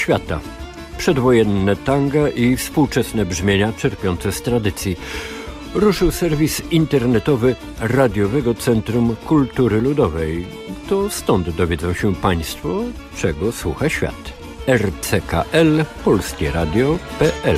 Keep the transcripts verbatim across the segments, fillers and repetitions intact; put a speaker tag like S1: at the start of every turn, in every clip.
S1: świata. Przedwojenne tanga i współczesne brzmienia czerpiące z tradycji. Ruszył serwis internetowy Radiowego Centrum Kultury Ludowej. To stąd dowiedzą się Państwo, czego słucha świat. R C K L Polskie Radio kropka P L.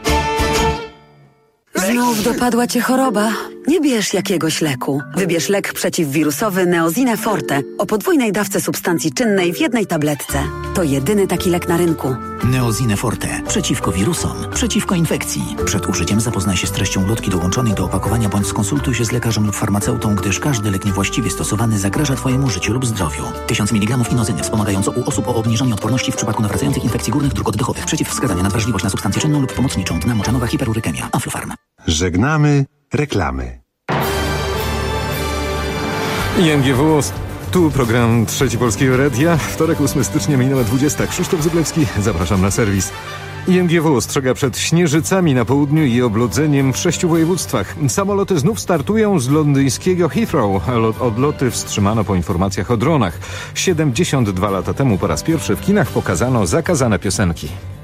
S2: Znów dopadła Cię choroba? Nie bierz jakiegoś leku. Wybierz lek przeciwwirusowy Neosine Forte o podwójnej dawce substancji czynnej w jednej tabletce. To jedyny taki lek na rynku.
S3: Neosine Forte. Przeciwko wirusom. Przeciwko infekcji. Przed użyciem zapoznaj się z treścią ulotki dołączonej do opakowania bądź skonsultuj się z lekarzem lub farmaceutą, gdyż każdy lek niewłaściwie stosowany zagraża Twojemu życiu lub zdrowiu. tysiąc miligramów inozyny wspomagająco u osób o obniżonej odporności w przypadku nawracających infekcji górnych dróg oddechowych. Przeciwwskazania na wrażliwość na substancję czynną lub pomocniczą. Dna moczanowa hiperurykemia. Aflofarm.
S4: Żegnamy reklamy.
S5: I M G W. Tu program Trzeci Polskiego Radia. Wtorek, ósmego stycznia, minęła dwudziesta. Krzysztof Zyblewski, zapraszam na serwis. I M G W ostrzega przed śnieżycami na południu i oblodzeniem w sześciu województwach. Samoloty znów startują z londyńskiego Heathrow. Odloty wstrzymano po informacjach o dronach. siedemdziesiąt dwa lata temu po raz pierwszy w kinach pokazano zakazane piosenki.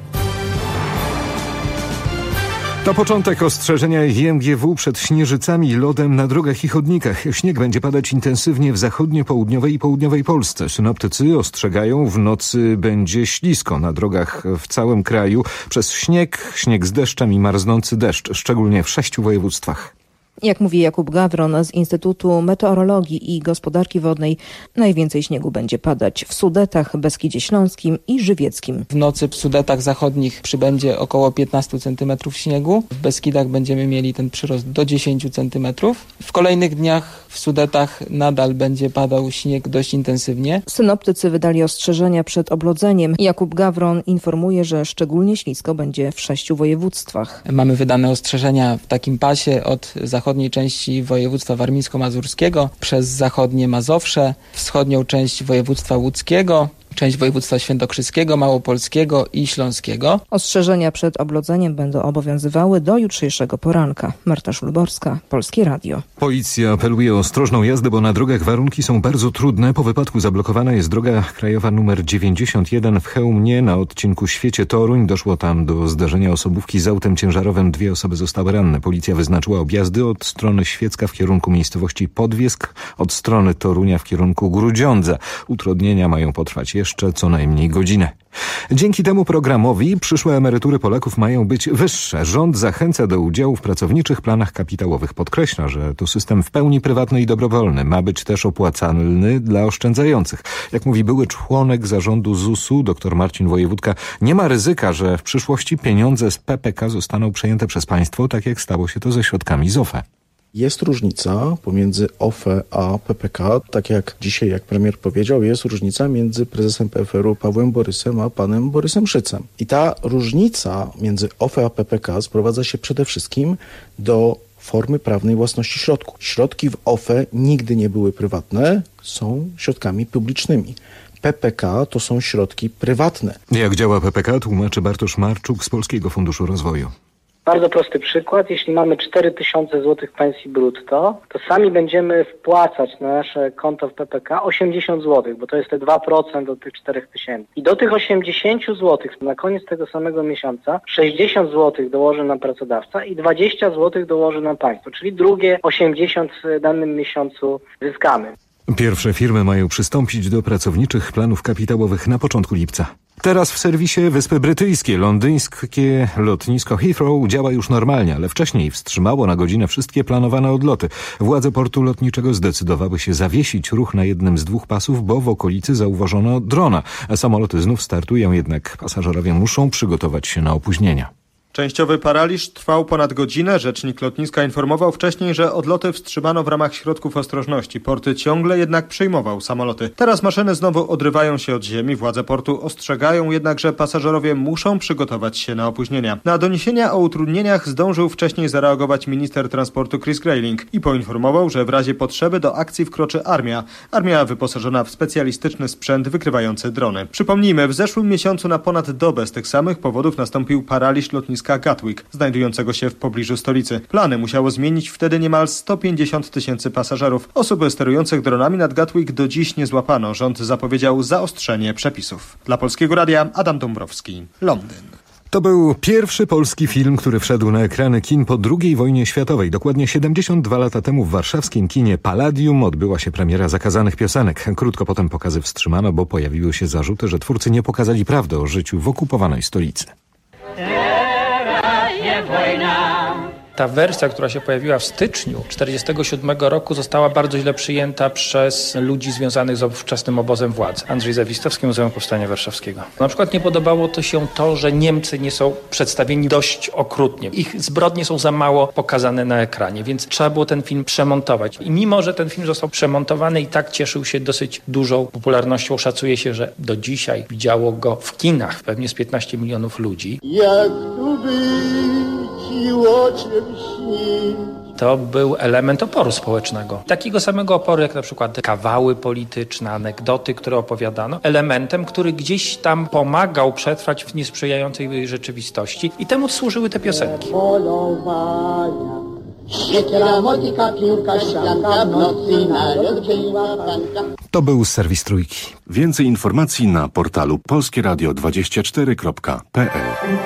S5: To początek ostrzeżenia I M G W przed śnieżycami i lodem na drogach i chodnikach. Śnieg będzie padać intensywnie w zachodnio-południowej i południowej Polsce. Synoptycy ostrzegają, w nocy będzie ślisko na drogach w całym kraju przez śnieg, śnieg z deszczem i marznący deszcz, szczególnie w sześciu województwach.
S6: Jak mówi Jakub Gawron z Instytutu Meteorologii i Gospodarki Wodnej, najwięcej śniegu będzie padać w Sudetach, Beskidzie Śląskim i Żywieckim.
S7: W nocy w Sudetach zachodnich przybędzie około piętnaście centymetrów śniegu. W Beskidach będziemy mieli ten przyrost do dziesięć centymetrów. W kolejnych dniach w Sudetach nadal będzie padał śnieg dość intensywnie.
S6: Synoptycy wydali ostrzeżenia przed oblodzeniem. Jakub Gawron informuje, że szczególnie ślisko będzie w sześciu województwach.
S7: Mamy wydane ostrzeżenia w takim pasie od zachodniej części województwa warmińsko-mazurskiego przez zachodnie Mazowsze, wschodnią część województwa łódzkiego, część województwa świętokrzyskiego, małopolskiego i śląskiego.
S6: Ostrzeżenia przed oblodzeniem będą obowiązywały do jutrzejszego poranka. Marta Szulborska, Polskie Radio.
S5: Policja apeluje o ostrożną jazdę, bo na drogach warunki są bardzo trudne. Po wypadku zablokowana jest droga krajowa numer dziewięćdziesiąt jeden w Chełmie na odcinku Świecie-Toruń. Doszło tam do zdarzenia osobówki z autem ciężarowym. Dwie osoby zostały ranne. Policja wyznaczyła objazdy od strony Świecka w kierunku miejscowości Podwiesk, od strony Torunia w kierunku Grudziądza. Utrudnienia mają potrwać jeszcze co najmniej godzinę. Dzięki temu programowi przyszłe emerytury Polaków mają być wyższe. Rząd zachęca do udziału w pracowniczych planach kapitałowych. Podkreśla, że to system w pełni prywatny i dobrowolny. Ma być też opłacalny dla oszczędzających. Jak mówi były członek zarządu zusu, dr Marcin Wojewódka, nie ma ryzyka, że w przyszłości pieniądze z P P K zostaną przejęte przez państwo, tak jak stało się to ze środkami z O F E.
S8: Jest różnica pomiędzy O F E a P P K, tak jak dzisiaj, jak premier powiedział, jest różnica między prezesem P F R u Pawłem Borysem a panem Borysem Szycem. I ta różnica między O F E a P P K sprowadza się przede wszystkim do formy prawnej własności środków. Środki w O F E nigdy nie były prywatne, są środkami publicznymi. P P K to są środki prywatne.
S5: Jak działa P P K, tłumaczy Bartosz Marczuk z Polskiego Funduszu Rozwoju.
S9: Bardzo prosty przykład. Jeśli mamy cztery tysiące złotych pensji brutto, to sami będziemy wpłacać na nasze konto w P P K osiemdziesiąt złotych, bo to jest te dwa procent od tych czterech tysięcy. I do tych osiemdziesięciu złotych na koniec tego samego miesiąca sześćdziesiąt złotych dołoży nam pracodawca i dwadzieścia złotych dołoży nam państwo, czyli drugie osiemdziesiąt w danym miesiącu zyskamy.
S5: Pierwsze firmy mają przystąpić do pracowniczych planów kapitałowych na początku lipca. Teraz w serwisie Wyspy Brytyjskie. Londyńskie lotnisko Heathrow działa już normalnie, ale wcześniej wstrzymało na godzinę wszystkie planowane odloty. Władze portu lotniczego zdecydowały się zawiesić ruch na jednym z dwóch pasów, bo w okolicy zauważono drona. Samoloty znów startują, jednak pasażerowie muszą przygotować się na opóźnienia.
S10: Częściowy paraliż trwał ponad godzinę. Rzecznik lotniska informował wcześniej, że odloty wstrzymano w ramach środków ostrożności. Porty ciągle jednak przyjmował samoloty. Teraz maszyny znowu odrywają się od ziemi. Władze portu ostrzegają jednak, że pasażerowie muszą przygotować się na opóźnienia. Na doniesienia o utrudnieniach zdążył wcześniej zareagować minister transportu Chris Grayling i poinformował, że w razie potrzeby do akcji wkroczy armia. Armia wyposażona w specjalistyczny sprzęt wykrywający drony. Przypomnijmy, w zeszłym miesiącu na ponad dobę z tych samych powodów nastąpił paraliż lotniska lotniska Gatwick, znajdującego się w pobliżu stolicy. Plany musiało zmienić wtedy niemal sto pięćdziesiąt tysięcy pasażerów. Osób sterujących dronami nad Gatwick do dziś nie złapano. Rząd zapowiedział zaostrzenie przepisów. Dla Polskiego Radia Adam Dąbrowski, Londyn.
S5: To był pierwszy polski film, który wszedł na ekrany kin po drugiej wojnie światowej. Dokładnie siedemdziesiąt dwa lata temu w warszawskim kinie Palladium odbyła się premiera Zakazanych Piosenek. Krótko potem pokazy wstrzymano, bo pojawiły się zarzuty, że twórcy nie pokazali prawdy o życiu w okupowanej stolicy.
S11: Teraz jest wojna. Ta wersja, która się pojawiła w styczniu tysiąc dziewięćset czterdziestego siódmego roku, została bardzo źle przyjęta przez ludzi związanych z ówczesnym obozem władzy. Andrzej Zawistowski, Muzeum Powstania Warszawskiego. Na przykład nie podobało to się to, że Niemcy nie są przedstawieni dość okrutnie. Ich zbrodnie są za mało pokazane na ekranie, więc trzeba było ten film przemontować. I mimo, że ten film został przemontowany, i tak cieszył się dosyć dużą popularnością. Szacuje się, że do dzisiaj widziało go w kinach pewnie z piętnaście milionów ludzi. Jak tu być i o czym śnić? To był element oporu społecznego. Takiego samego oporu jak na przykład kawały polityczne, anegdoty, które opowiadano. Elementem, który gdzieś tam pomagał przetrwać w niesprzyjającej rzeczywistości. I temu służyły te piosenki.
S5: To był serwis Trójki.
S4: Więcej informacji na portalu polskie radio dwadzieścia cztery kropka p l.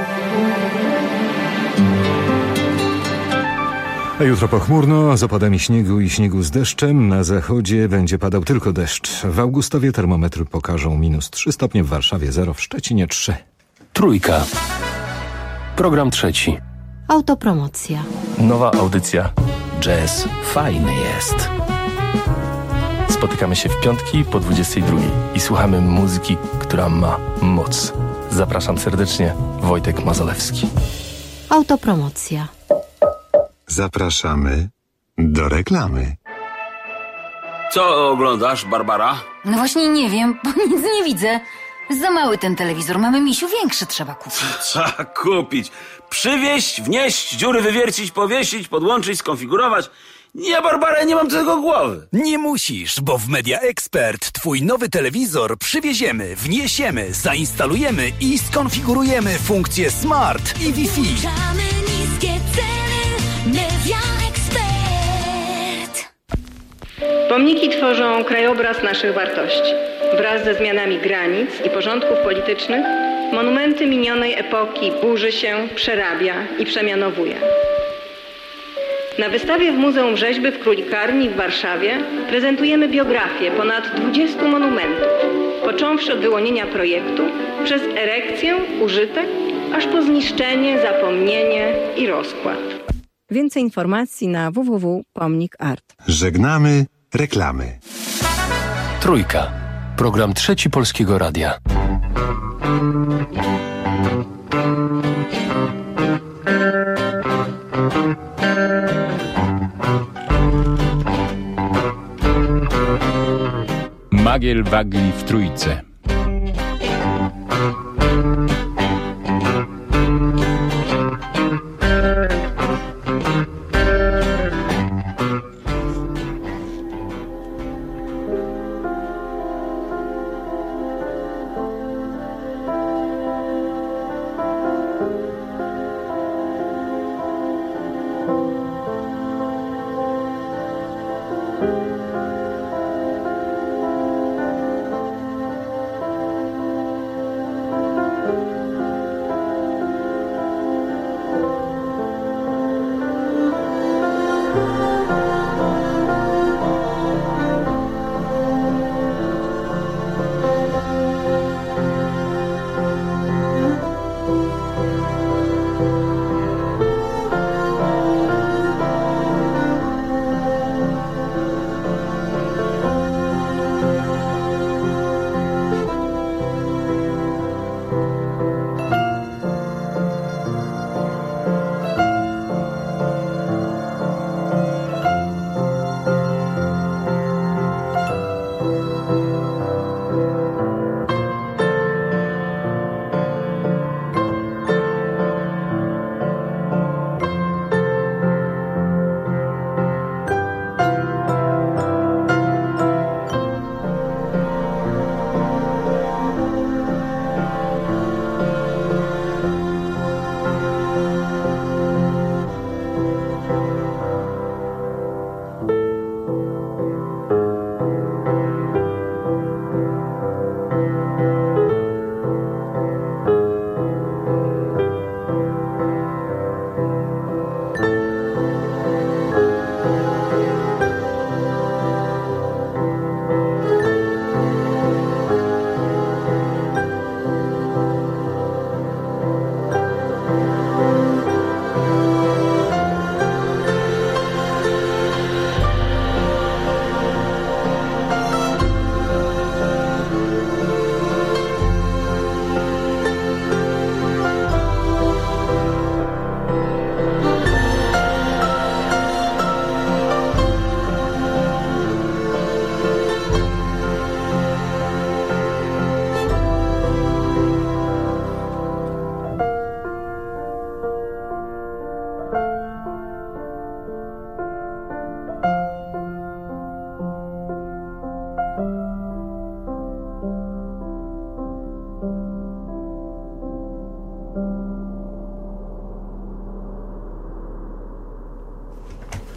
S5: A jutro pochmurno, z opadami śniegu i śniegu z deszczem. Na zachodzie będzie padał tylko deszcz. W Augustowie termometry pokażą minus trzy stopnie, w Warszawie zero, w Szczecinie trzy.
S12: Trójka. Program trzeci.
S13: Autopromocja.
S12: Nowa audycja. Jazz fajny jest. Spotykamy się w piątki po dwudziestej drugiej i słuchamy muzyki, która ma moc. Zapraszam serdecznie, Wojtek Mazolewski.
S13: Autopromocja.
S4: Zapraszamy do reklamy.
S14: Co oglądasz, Barbara?
S15: No właśnie nie wiem, bo nic nie widzę. Za mały ten telewizor, mamy, misiu, większy trzeba kupić.
S14: Trzeba kupić. Przywieźć, wnieść, dziury wywiercić, powiesić, podłączyć, skonfigurować. Nie, Barbara, nie mam do tego głowy.
S16: Nie musisz, bo w Media Expert twój nowy telewizor przywieziemy, wniesiemy, zainstalujemy i skonfigurujemy funkcje Smart i Wi-Fi.
S17: Niskie ceny, Media Expert.
S18: Pomniki tworzą krajobraz naszych wartości. Wraz ze zmianami granic i porządków politycznych, monumenty minionej epoki burzy się, przerabia i przemianowuje. Na wystawie w Muzeum Rzeźby w Królikarni w Warszawie prezentujemy biografię ponad dwudziestu monumentów, począwszy od wyłonienia projektu, przez erekcję, użytek, aż po zniszczenie, zapomnienie i rozkład.
S19: Więcej informacji na w w w kropka pomnik art.
S4: Żegnamy reklamy.
S12: Trójka. Program trzeci Polskiego Radia.
S20: Magiel wagli w Trójce.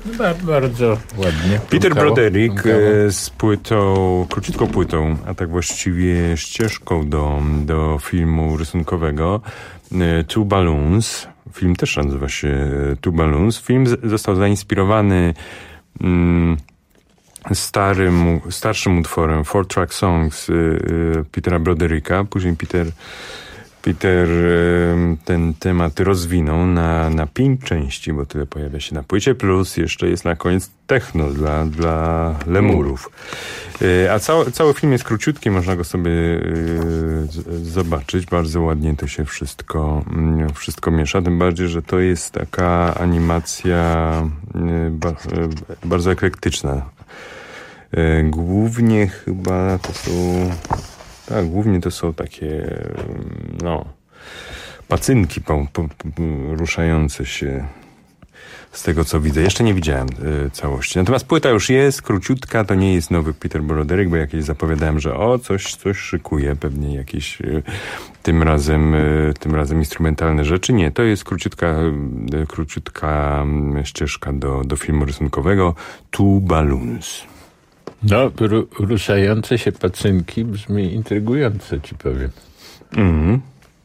S20: Bardzo ładnie.
S21: Peter
S20: Punkało,
S21: Broderick
S20: punkało.
S21: z płytą, króciutką płytą, a tak właściwie ścieżką do, do filmu rysunkowego Two Balloons. Film też nazywa się Two Balloons. Film z, został zainspirowany mm, starym, starszym utworem Four Track Songs y, y, Petera Brodericka. Później Peter Peter ten temat rozwinął na, na pięć części, bo tyle pojawia się na płycie, plus jeszcze jest na koniec techno dla, dla lemurów. A cały, cały film jest króciutki, można go sobie z, zobaczyć. Bardzo ładnie to się wszystko, wszystko miesza, tym bardziej, że to jest taka animacja ba, bardzo eklektyczna. Głównie chyba to są... Tak, głównie to są takie, no, pacynki po, po, po, ruszające się z tego, co widzę. Jeszcze nie widziałem y, całości. Natomiast płyta już jest, króciutka, to nie jest nowy Peter Broderick, bo jakieś zapowiadałem, że o, coś, coś szykuje, pewnie jakieś y, tym razem, y, tym razem instrumentalne rzeczy. Nie, to jest króciutka, y, króciutka y, ścieżka do, do filmu rysunkowego Two Balloons.
S20: No, ru, ruszające się pacynki brzmi intrygująco, ci powiem.
S21: Mm.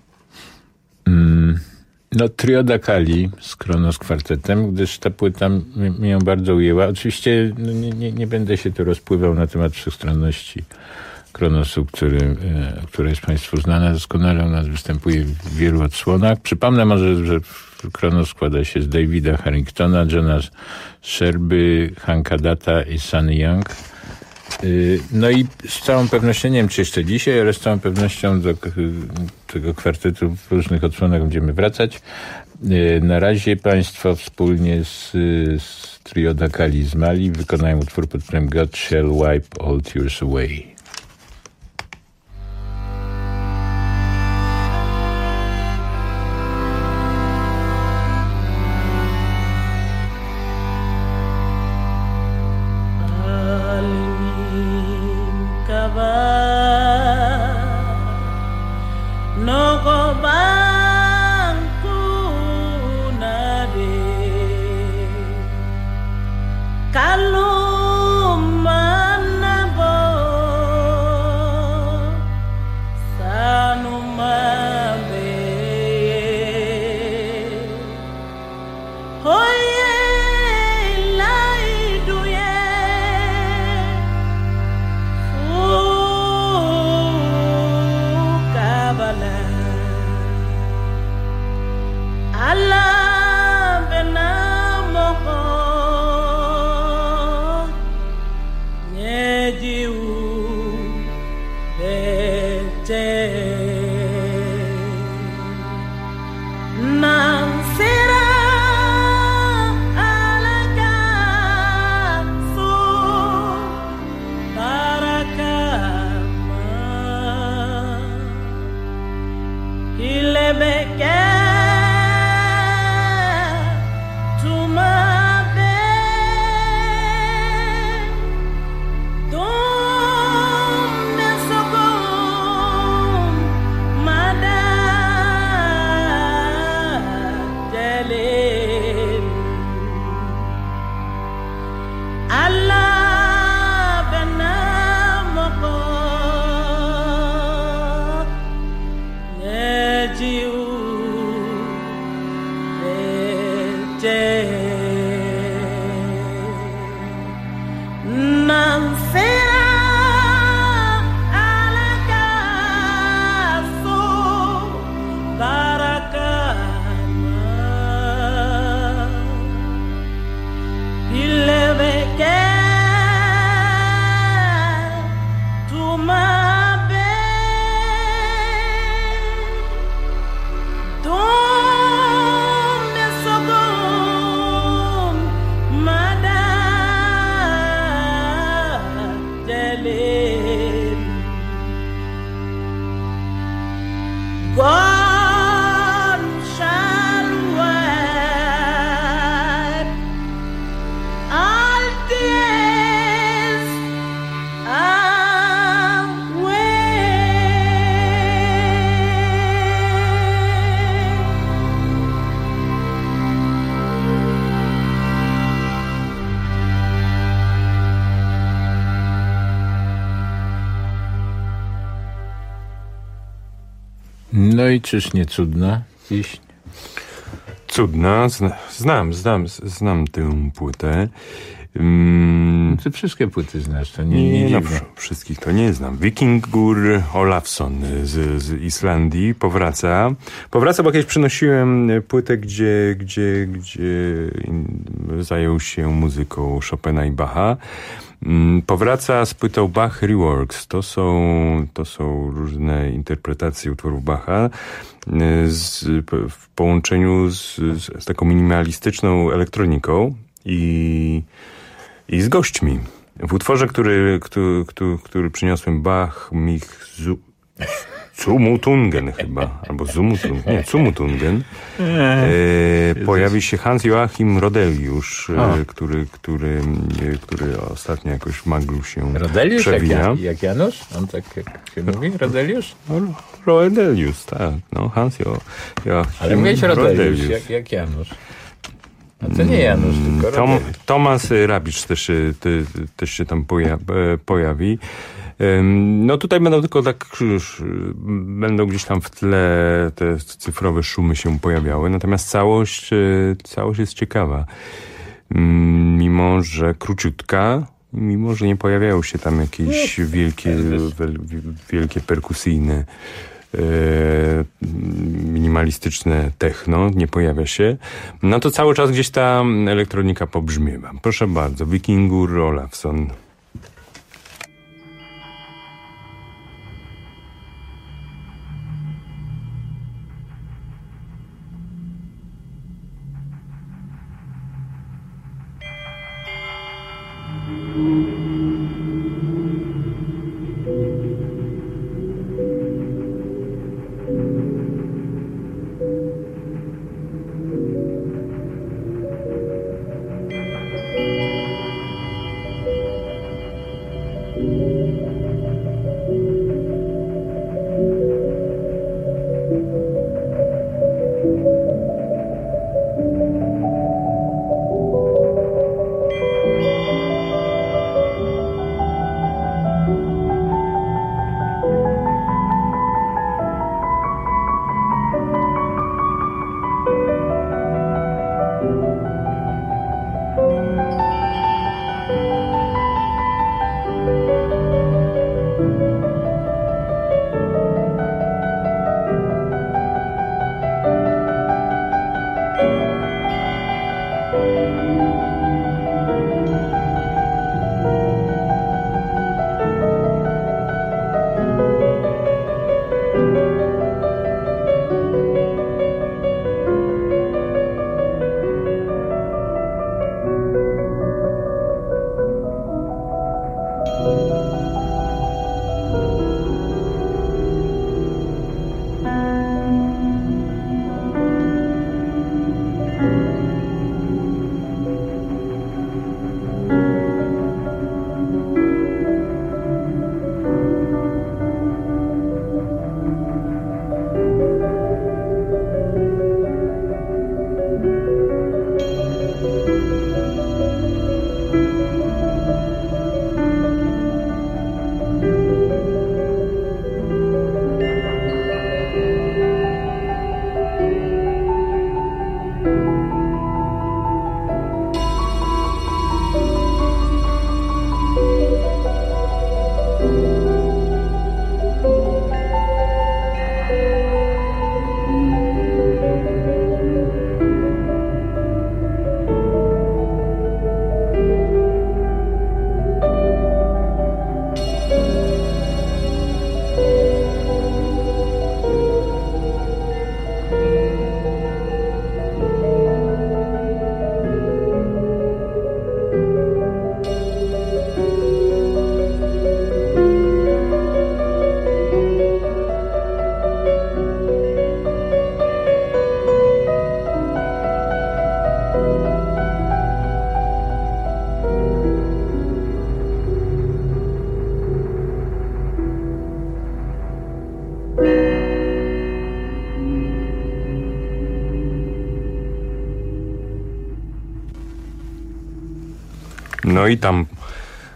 S20: Mm. No, Trio da Cali z Kronos kwartetem, gdyż ta płyta mnie ją bardzo ujęła. Oczywiście no, nie, nie, nie będę się tu rozpływał na temat wszechstronności Kronosu, który, e, która jest Państwu znana doskonale. Ona występuje w wielu odsłonach. Przypomnę może, że Kronos składa się z Davida Harringtona, Johna Sherby, Hanka Data i Sunny Young. No i z całą pewnością, nie wiem czy jeszcze dzisiaj, ale z całą pewnością do tego kwartetu w różnych odsłonach będziemy wracać. Na razie Państwo wspólnie z, z Trio da Cali z Mali wykonają utwór pod tytułem God Shall Wipe All Tears Away.
S22: you
S20: No i czyż nie cudna pieśń?
S21: Cudna, zna, znam, znam, znam tę płytę. Um,
S20: Ty wszystkie płyty znasz, to nie,
S21: nie,
S20: nie
S21: no,
S20: dziwne.
S21: Wszystkich to nie znam. Wikingur Olafsson z, z Islandii powraca. Powraca, bo kiedyś przynosiłem płytę, gdzie, gdzie, gdzie zajął się muzyką Chopina i Bacha. Um, powraca z płytą Bach Reworks. To są, to są różne interpretacje utworów Bacha z, w połączeniu z, z taką minimalistyczną elektroniką i I z gośćmi. W utworze, który, który, który, który przyniosłem, Bach mich zu, Zumutungen chyba, albo Zumutungen, nie, Zumutungen, e, pojawi się Hans-Joachim Rodeliusz, e, który, który, e, który ostatnio jakoś w maglu się
S20: Rodeliusz
S21: przewija.
S20: Jak, jak Janusz? On tak jak się mówi? Rodeliusz?
S21: No, Rodeliusz, tak. No, Hans-Joachim
S20: Ale mówiłeś Rodeliusz,
S21: Rodeliusz.
S20: jak, jak Janusz. A to nie Janusz, tylko
S21: Tom,
S20: Rodeliusz.
S21: Tomasz Rabicz też, się- te, też się tam poja, pojawi. Ym, No tutaj będą tylko tak, już, będą gdzieś tam w tle te cyfrowe szumy się pojawiały, natomiast całość, y, całość jest ciekawa. Ym, Mimo, że króciutka, mimo, że nie pojawiają się tam jakieś wielkie, wel- wielkie perkusyjne e, minimalistyczne techno, nie pojawia się, no to cały czas gdzieś ta elektronika pobrzmiewa. Proszę bardzo, Wikingur Olafsson. No i tam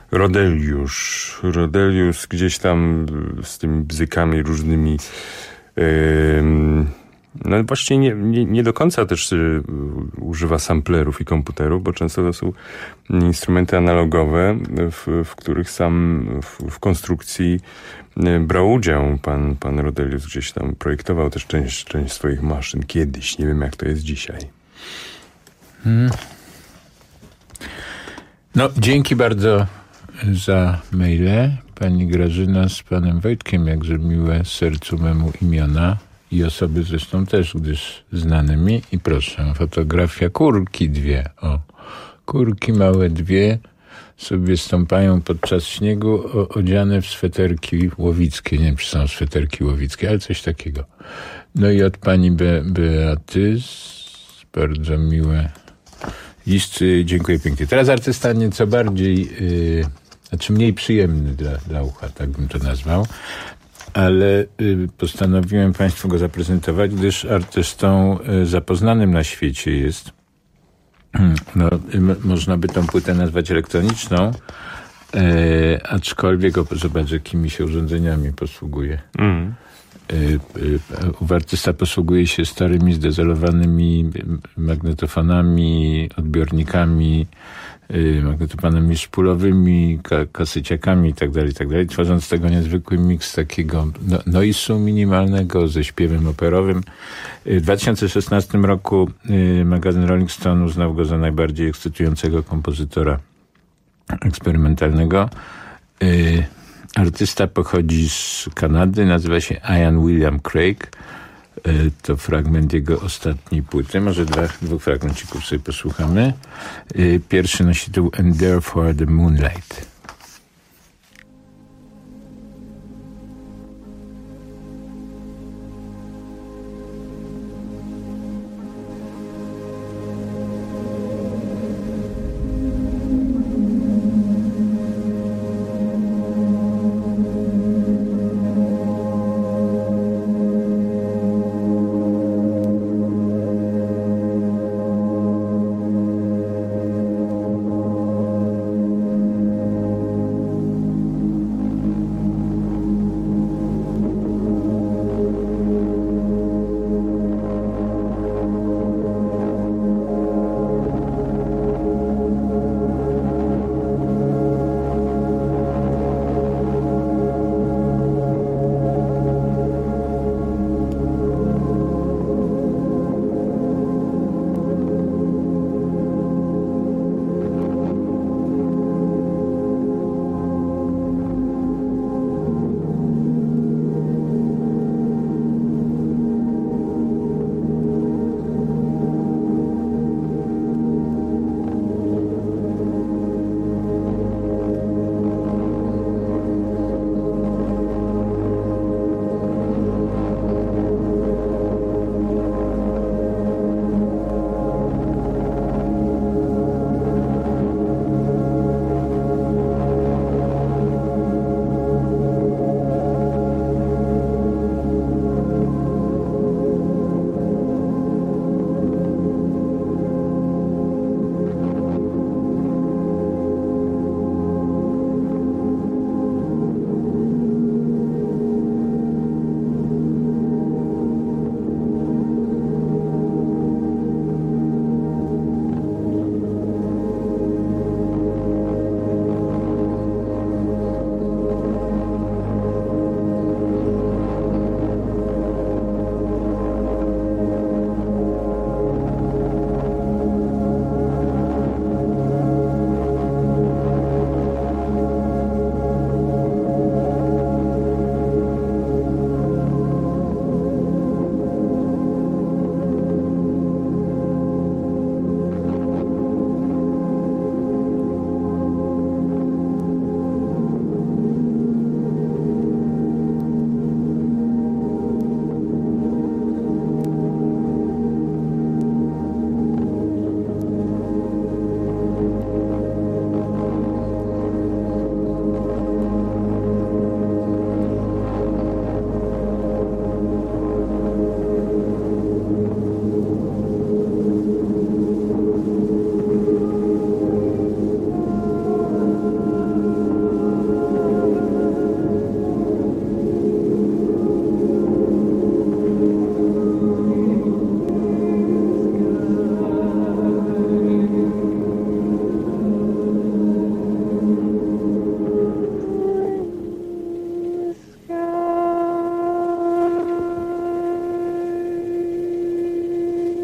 S21: Rodeliusz, Rodeliusz gdzieś tam z tymi bzykami różnymi No właściwie nie, nie, nie do końca też y, używa samplerów i komputerów, bo często to są instrumenty analogowe, w, w których sam w, w konstrukcji y, brał udział. Pan, pan Rodelius gdzieś tam projektował też część, część swoich maszyn kiedyś. Nie wiem, jak to jest dzisiaj.
S20: Hmm. No, dzięki bardzo za maile. Pani Grażyna z panem Wojtkiem, jakże miłe sercu memu imiona. I osoby zresztą też, gdyż znane mi. I proszę, fotografia kurki dwie. O, kurki małe dwie sobie stąpają podczas śniegu o, odziane w sweterki łowickie. Nie wiem, czy są sweterki łowickie, ale coś takiego. No i od pani Be- Beaty bardzo miłe listy. Dziękuję pięknie. Teraz artysta nieco bardziej, yy, znaczy mniej przyjemny dla, dla ucha, tak bym to nazwał. Ale y, postanowiłem Państwu go zaprezentować, gdyż artystą y, zapoznanym na świecie jest. No, y, m- można by tą płytę nazwać elektroniczną, y, aczkolwiek o, zobacz, jakimi się urządzeniami posługuje. Mm. Y, y, ów artysta posługuje się starymi, zdezelowanymi magnetofonami, odbiornikami, magnetofonami szpulowymi, ka- kasyciakami itd., itd., tworząc z tego niezwykły miks takiego no, noisu minimalnego ze śpiewem operowym. W dwa tysiące szesnastym roku y, magazyn Rolling Stone uznał go za najbardziej ekscytującego kompozytora eksperymentalnego. Y, artysta pochodzi z Kanady, nazywa się Ian William Craig. To fragment jego ostatniej płyty. Może dwa, dwóch fragmencików sobie posłuchamy. Pierwszy nosi tytuł And Therefore the Moonlight.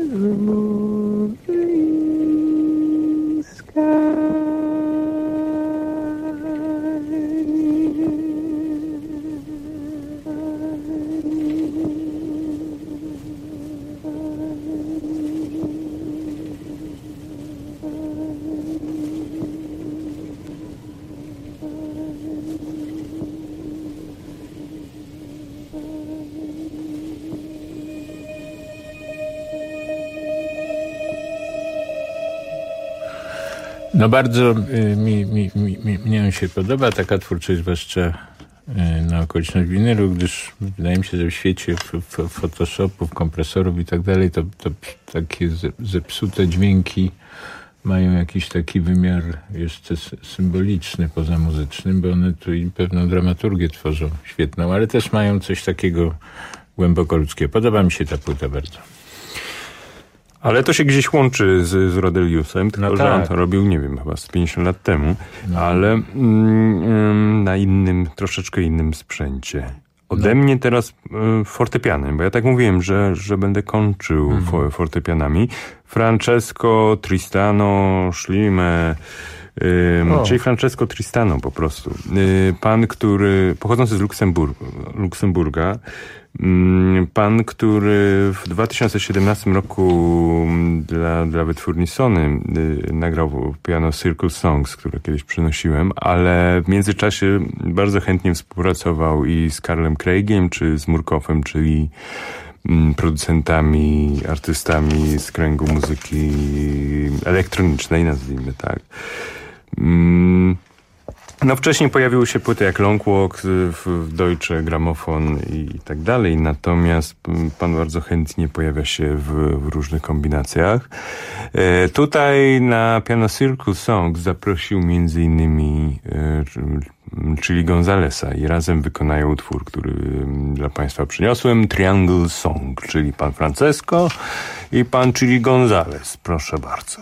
S17: moving sky.
S20: No bardzo y, mi, mi, mi, mi, mnie się podoba taka twórczość, zwłaszcza y, na okoliczność winylu, gdyż wydaje mi się, że w świecie f, f, Photoshopów, kompresorów i tak dalej, to, to takie zepsute dźwięki mają jakiś taki wymiar jeszcze symboliczny poza muzycznym, bo one tu i pewną dramaturgię tworzą świetną, ale też mają coś takiego głęboko ludzkiego. Podoba mi się ta płyta bardzo.
S21: Ale to się gdzieś łączy z, z Rodeliusem, tylko
S20: no
S21: że
S20: tak.
S21: on to robił, nie wiem, chyba z pięćdziesiąt lat temu, no. ale mm, na innym, troszeczkę innym sprzęcie. Ode no. mnie teraz y, fortepianem, bo ja tak mówiłem, że, że będę kończył mm. fo, fortepianami. Francesco Tristano Schlime, y, czyli Francesco Tristano po prostu. Y, pan, który, pochodzący z Luksemburgu, Luksemburga, Pan, który w dwa tysiące siedemnastym roku dla, dla wytwórni Sony y, nagrał piano Circle Songs, które kiedyś przynosiłem, ale w międzyczasie bardzo chętnie współpracował i z Karlem Craigiem, czy z Murkoffem, czyli mm, producentami, artystami z kręgu muzyki elektronicznej, nazwijmy tak. Mm. No wcześniej pojawiły się płyty jak Long Walk, w Deutsche Grammophon i tak dalej, natomiast pan bardzo chętnie pojawia się w, w różnych kombinacjach. E, tutaj na piano Circle Songs zaprosił między innymi e, Chili Gonzalesa i razem wykonają utwór, który dla państwa przyniosłem, Triangle Song, czyli pan Francesco i pan Chili Gonzales. Proszę bardzo.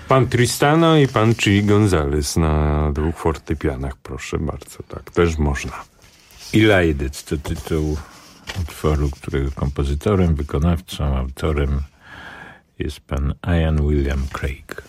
S21: Pan Tristano i pan Chi Gonzalez na dwóch fortepianach, proszę bardzo, tak, też można.
S20: Ilaidec to tytuł utworu, którego kompozytorem, wykonawcą, autorem jest pan Ian William Craig.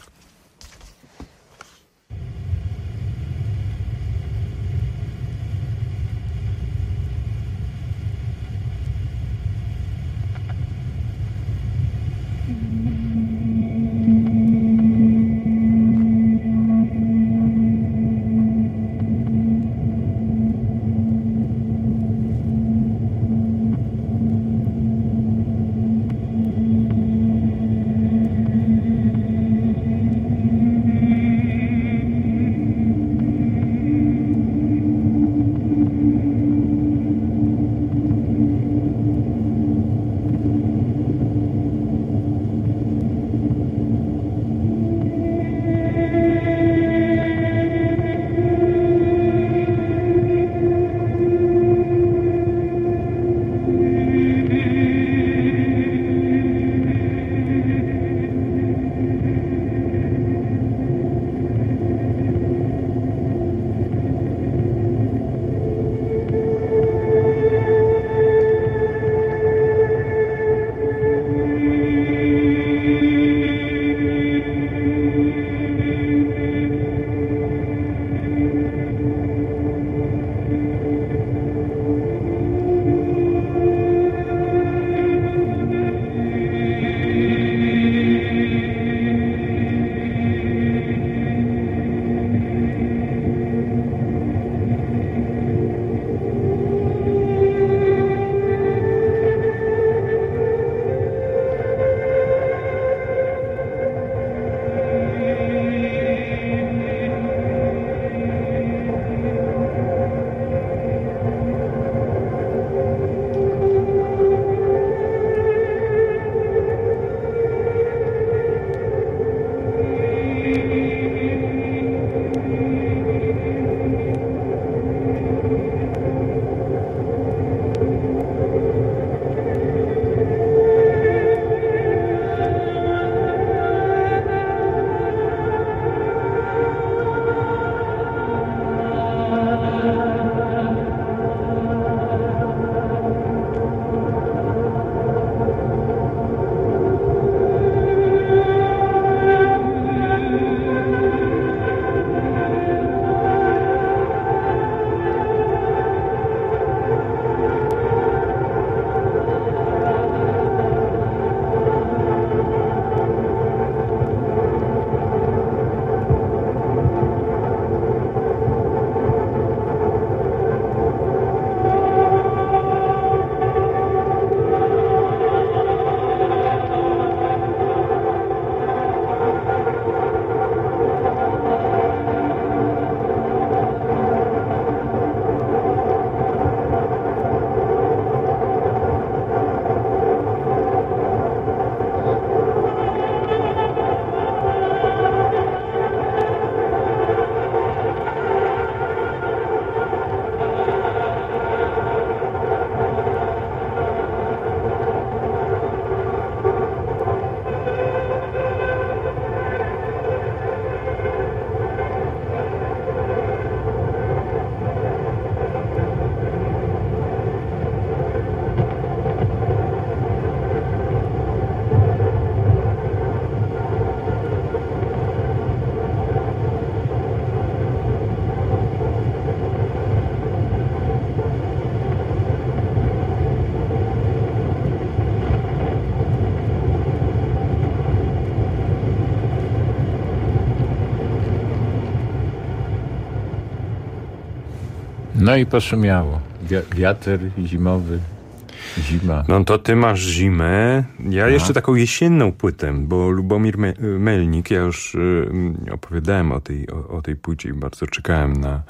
S20: No i poszumiało. Wiatr zimowy, zima.
S21: No to ty masz zimę. Ja
S20: A.
S21: jeszcze taką jesienną płytę, bo Lubomir Me- Melnik, ja już y, opowiadałem o tej, o, o tej płycie i bardzo czekałem na,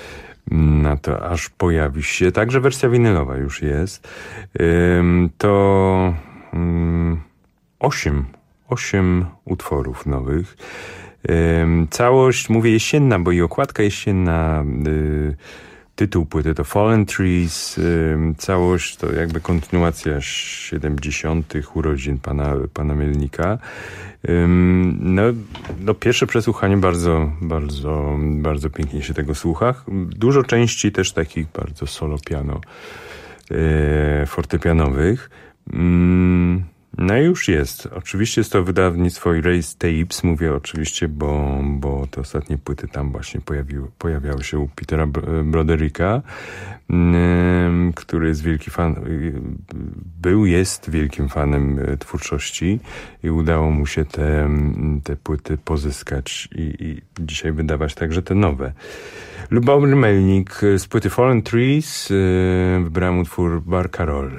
S21: na to, aż pojawi się. Także wersja winylowa już jest. Ym, to ym, osiem, osiem utworów nowych. Ym, całość, mówię jesienna, bo i okładka jesienna, y, Tytuł płyty to Fallen Trees, całość to jakby kontynuacja siedemdziesiątych urodzin pana, pana Mielnika. No, no pierwsze przesłuchanie bardzo, bardzo, bardzo pięknie się tego słucha. Dużo części też takich bardzo solo piano, fortepianowych. No i już jest. Oczywiście jest to wydawnictwo Erase Tapes. Mówię oczywiście, bo, bo te ostatnie płyty tam właśnie pojawiły, pojawiały się u Petera Brodericka, który jest wielki fan, był, jest wielkim fanem twórczości i udało mu się te, te płyty pozyskać i, i dzisiaj wydawać także te nowe. Lubomir Melnik z płyty Fallen Trees wybrałem utwór Barcarolle.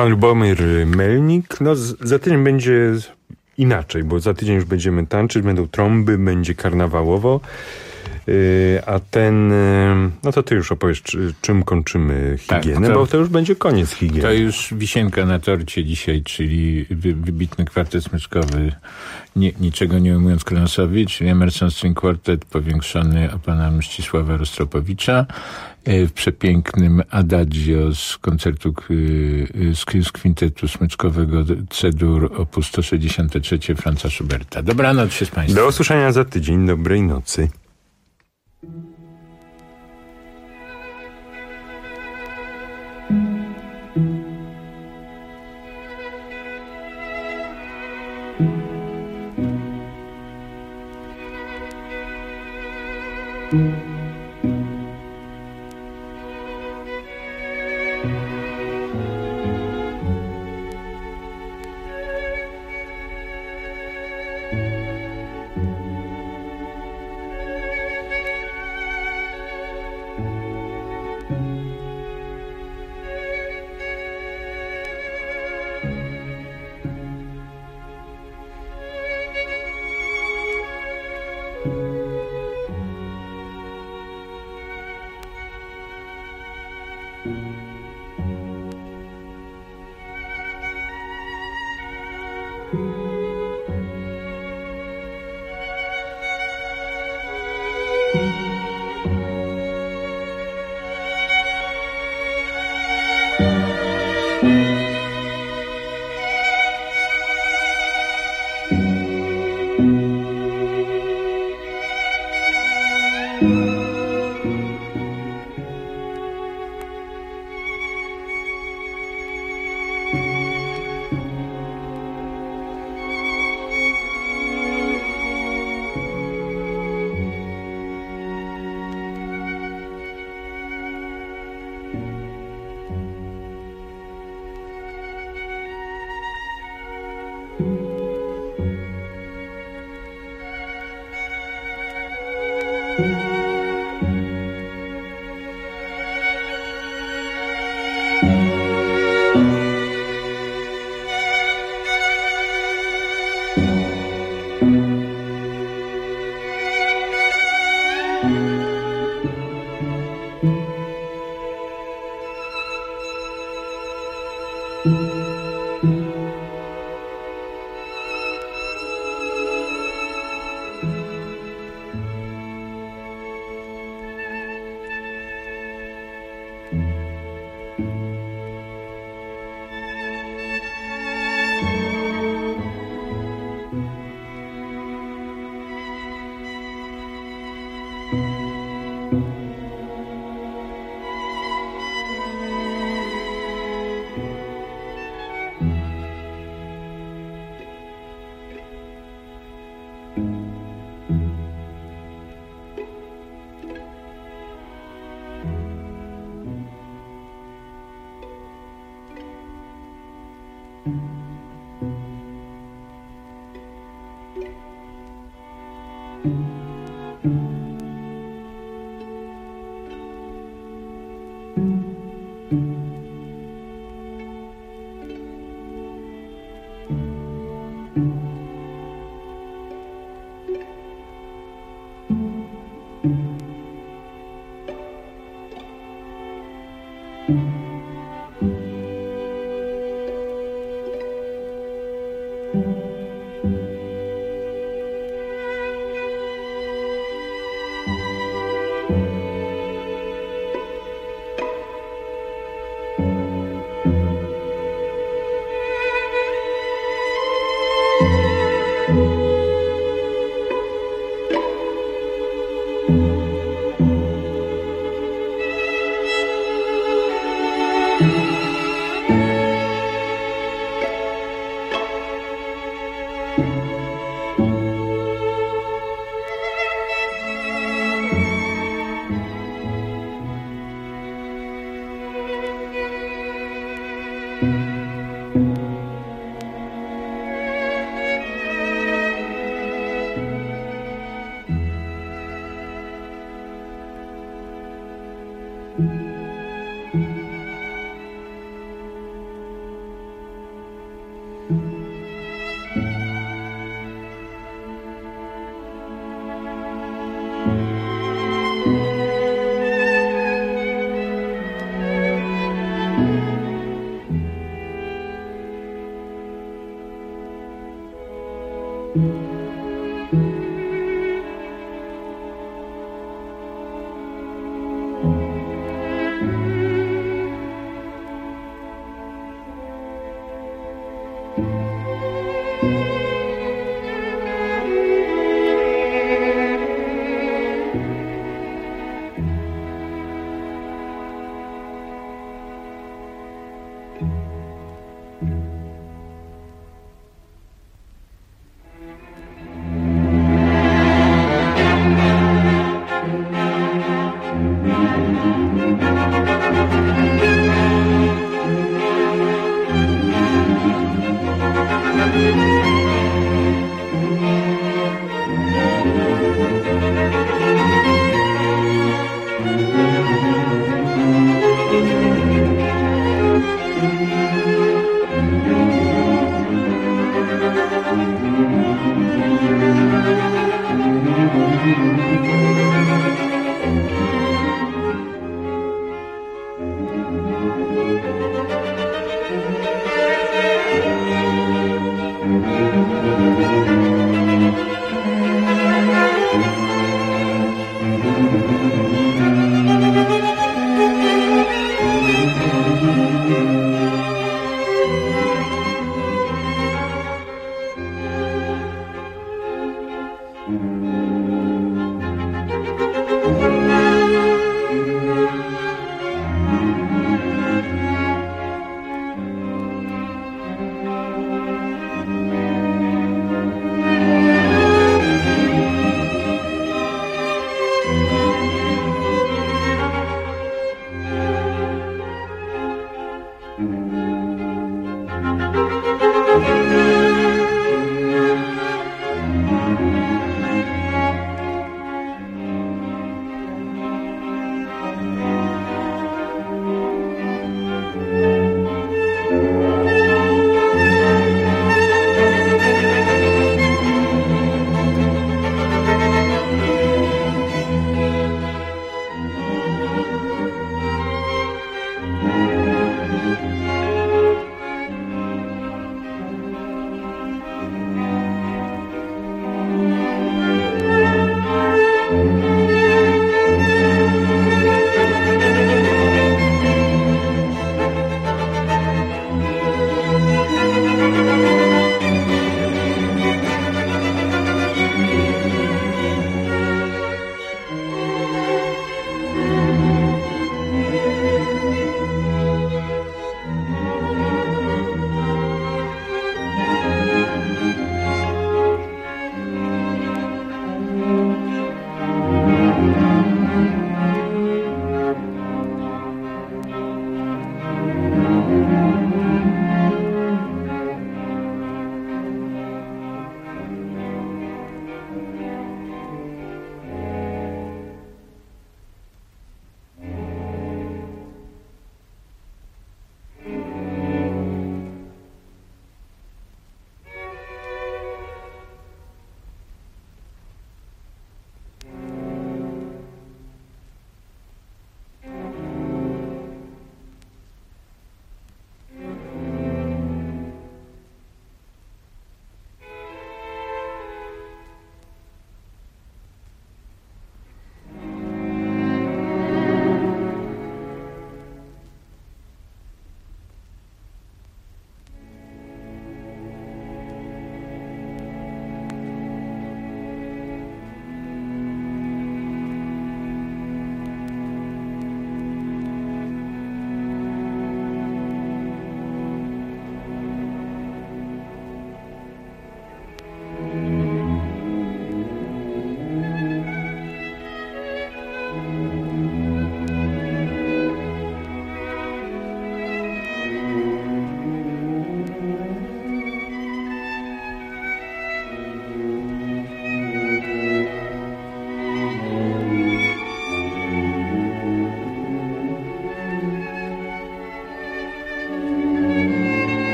S21: pan Lubomir Melnik. No, z, za tydzień będzie inaczej, bo za tydzień już będziemy tańczyć, będą trąby, będzie karnawałowo. Yy, a ten, yy, no to ty już opowiesz, czy, czym kończymy higienę, tak, to, bo to już będzie koniec higieny.
S20: To już wisienka na torcie dzisiaj, czyli wy, wybitny kwartet smyczkowy, nie, niczego nie ujmując Kronosowi, czyli Emerson String Quartet powiększony o pana Mścisława Rostropowicza yy, w przepięknym adagio z koncertu yy, z, z kwintetu smyczkowego C-dur opus sto sześćdziesiąt trzy Franza Schuberta. Dobranoc się z państwem.
S21: Do usłyszenia za tydzień. Dobrej nocy.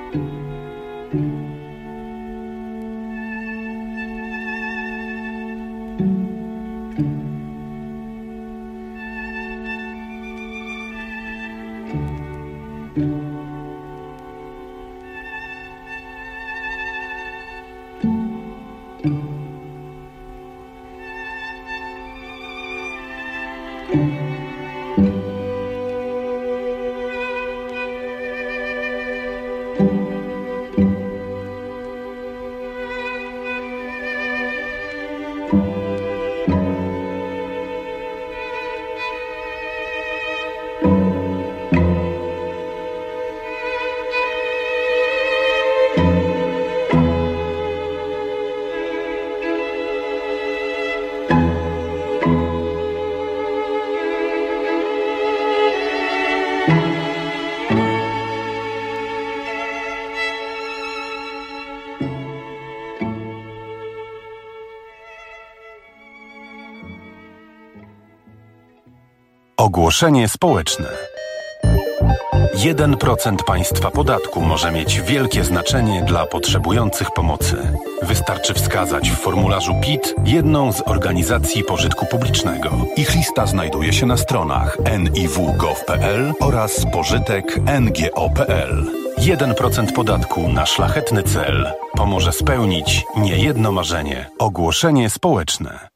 S1: Ogłoszenie społeczne. jeden procent państwa podatku może mieć wielkie znaczenie dla potrzebujących pomocy. Wystarczy wskazać w formularzu P I T jedną z organizacji pożytku publicznego. Ich lista znajduje się na stronach en i w kropka gov kropka pe el oraz pożytek kropka en ge o kropka pe el. jeden procent podatku na szlachetny cel pomoże spełnić niejedno marzenie. Ogłoszenie społeczne.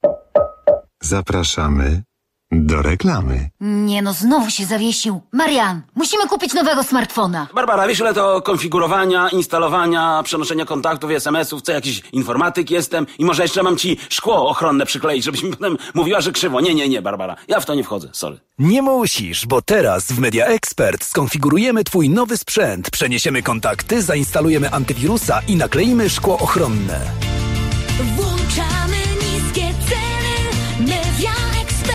S4: Zapraszamy do reklamy.
S15: Nie no, znowu się zawiesił. Marian, musimy kupić nowego smartfona.
S14: Barbara, wiesz ile to konfigurowania, instalowania, przenoszenia kontaktów i es em esów, co jakiś informatyk jestem i może jeszcze mam ci szkło ochronne przykleić, żebyś mi potem mówiła, że krzywo. Nie, nie, nie, Barbara, ja w to nie wchodzę, sorry.
S16: Nie musisz, bo teraz w Media Expert skonfigurujemy twój nowy sprzęt, przeniesiemy kontakty, zainstalujemy antywirusa i nakleimy szkło ochronne.
S17: Włączamy